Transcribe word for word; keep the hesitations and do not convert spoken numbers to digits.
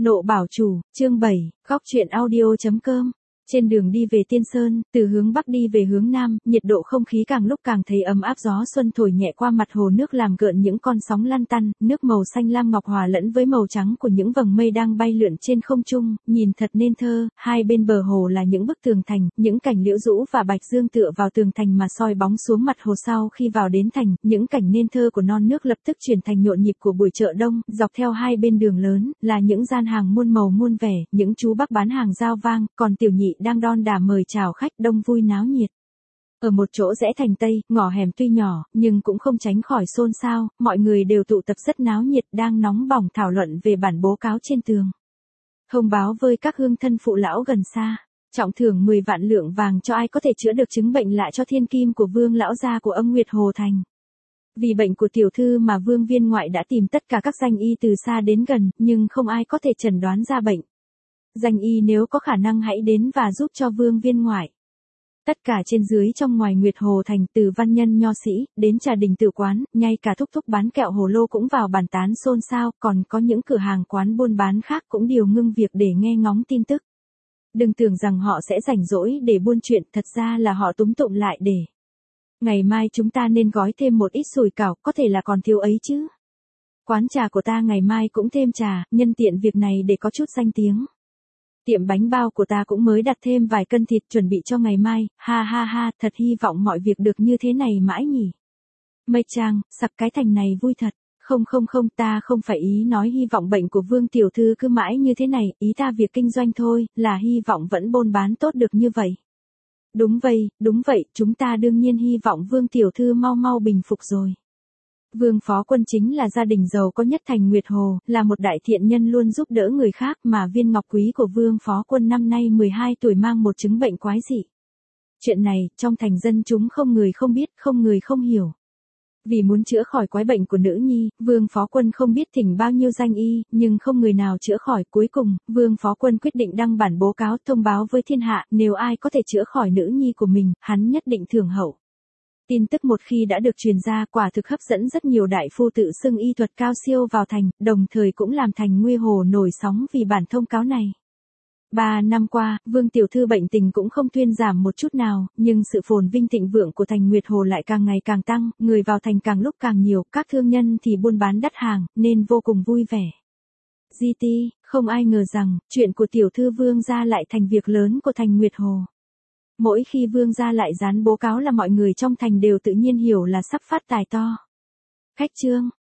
Nộ bảo chủ, chương bảy, góc truyện audio.com. Trên đường đi về Tiên Sơn, từ hướng Bắc đi về hướng Nam, nhiệt độ không khí càng lúc càng thấy ấm áp, gió xuân thổi nhẹ qua mặt hồ nước làm gợn những con sóng lăn tăn, nước màu xanh lam ngọc hòa lẫn với màu trắng của những vầng mây đang bay lượn trên không trung, nhìn thật nên thơ. Hai bên bờ hồ là những bức tường thành, những cành liễu rũ và bạch dương tựa vào tường thành mà soi bóng xuống mặt hồ. Sau khi vào đến thành, những cảnh nên thơ của non nước lập tức chuyển thành nhộn nhịp của buổi chợ đông, dọc theo hai bên đường lớn, là những gian hàng muôn màu muôn vẻ, những chú bác bán hàng rao vang, còn tiểu nhị đang đon đả mời chào khách, đông vui náo nhiệt. Ở một chỗ rẽ thành Tây, ngõ hẻm tuy nhỏ, nhưng cũng không tránh khỏi xôn xao, mọi người đều tụ tập rất náo nhiệt, đang nóng bỏng thảo luận về bản bố cáo trên tường. Thông báo với các hương thân phụ lão gần xa, trọng thưởng mười vạn lượng vàng cho ai có thể chữa được chứng bệnh lạ cho thiên kim của Vương lão gia của âm Nguyệt Hồ Thành. Vì bệnh của tiểu thư mà Vương viên ngoại đã tìm tất cả các danh y từ xa đến gần, nhưng không ai có thể chẩn đoán ra bệnh. Danh y nếu có khả năng hãy đến và giúp cho Vương viên ngoại. Tất cả trên dưới trong ngoài Nguyệt Hồ Thành, từ văn nhân nho sĩ, đến trà đình tử quán, ngay cả thúc thúc bán kẹo hồ lô cũng vào bàn tán xôn xao, còn có những cửa hàng quán buôn bán khác cũng đều ngưng việc để nghe ngóng tin tức. Đừng tưởng rằng họ sẽ rảnh rỗi để buôn chuyện, thật ra là họ túm tụm lại để. Ngày mai chúng ta nên gói thêm một ít sủi cảo, có thể là còn thiếu ấy chứ. Quán trà của ta ngày mai cũng thêm trà, nhân tiện việc này để có chút danh tiếng. Tiệm bánh bao của ta cũng mới đặt thêm vài cân thịt chuẩn bị cho ngày mai, ha ha ha, thật hy vọng mọi việc được như thế này mãi nhỉ. Mây Trang, sặc cái thành này vui thật. Không không không, ta không phải ý nói hy vọng bệnh của Vương tiểu thư cứ mãi như thế này, ý ta việc kinh doanh thôi, là hy vọng vẫn buôn bán tốt được như vậy. Đúng vậy, đúng vậy, chúng ta đương nhiên hy vọng Vương tiểu thư mau mau bình phục rồi. Vương Phó Quân chính là gia đình giàu có nhất thành Nguyệt Hồ, là một đại thiện nhân luôn giúp đỡ người khác, mà viên ngọc quý của Vương Phó Quân năm nay mười hai tuổi mang một chứng bệnh quái dị. Chuyện này, trong thành dân chúng không người không biết, không người không hiểu. Vì muốn chữa khỏi quái bệnh của nữ nhi, Vương Phó Quân không biết thỉnh bao nhiêu danh y, nhưng không người nào chữa khỏi. Cuối cùng, Vương Phó Quân quyết định đăng bản bố cáo thông báo với thiên hạ, nếu ai có thể chữa khỏi nữ nhi của mình, hắn nhất định thưởng hậu. Tin tức một khi đã được truyền ra, quả thực hấp dẫn rất nhiều đại phu tự xưng y thuật cao siêu vào thành, đồng thời cũng làm thành Nguy Hồ nổi sóng vì bản thông cáo này. Ba năm qua, Vương tiểu thư bệnh tình cũng không thuyên giảm một chút nào, nhưng sự phồn vinh thịnh vượng của thành Nguyệt Hồ lại càng ngày càng tăng, người vào thành càng lúc càng nhiều, các thương nhân thì buôn bán đắt hàng, nên vô cùng vui vẻ. giê tê, không ai ngờ rằng, chuyện của tiểu thư Vương gia lại thành việc lớn của thành Nguyệt Hồ. Mỗi khi Vương gia lại dán bố cáo là mọi người trong thành đều tự nhiên hiểu là sắp phát tài to. Khách trương,